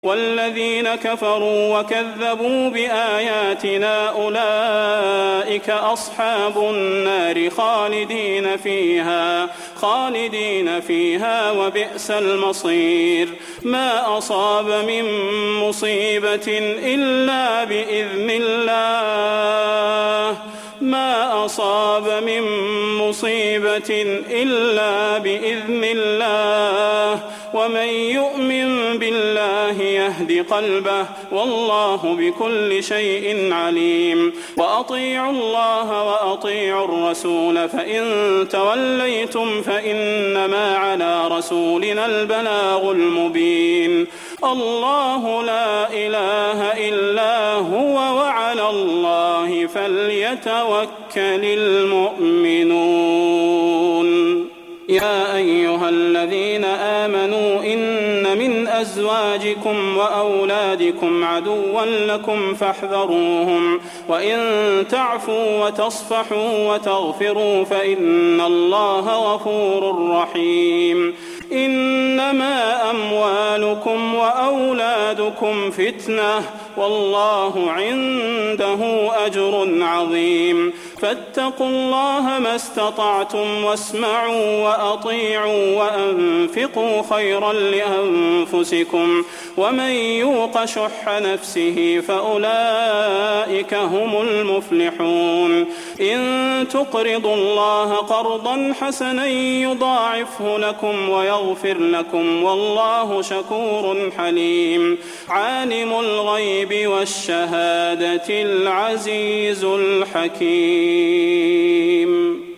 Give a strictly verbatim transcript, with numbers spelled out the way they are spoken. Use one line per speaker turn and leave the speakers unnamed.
والذين كفروا وكذبوا بآياتنا أولئك أصحاب النار خالدين فيها خالدين فيها وبئس المصير. ما أصاب من مصيبة إلا بإذن الله ما أصاب من مصيبة إلا بإذن الله ومن يؤمن بالله يهد قلبه والله بكل شيء عليم. وأطيعوا الله وأطيعوا الرسول فإن توليتم فإنما على رسولنا البلاغ المبين. الله لا إله إلا هو وعلى الله فليتوكل المؤمنون. يا أيها الذين آمنوا إن من أزواجكم وأولادكم عدوا لكم فاحذروهم وإن تعفوا وتصفحوا وتغفروا فإن الله غفور رحيم. إنما أموالكم وأولادكم فتنة والله عنده أجر عظيم. فاتقوا الله ما استطعتم واسمعوا وأطيعوا وأنفقوا خيرا لأنفسكم ومن يوق شح نفسه فأولئك هم المفلحون. إن تقرضوا الله قرضا حسنا يضاعفه لكم ويغفر لكم والله شكور حليم. عالم الغيب والشهادة العزيز الحكيم.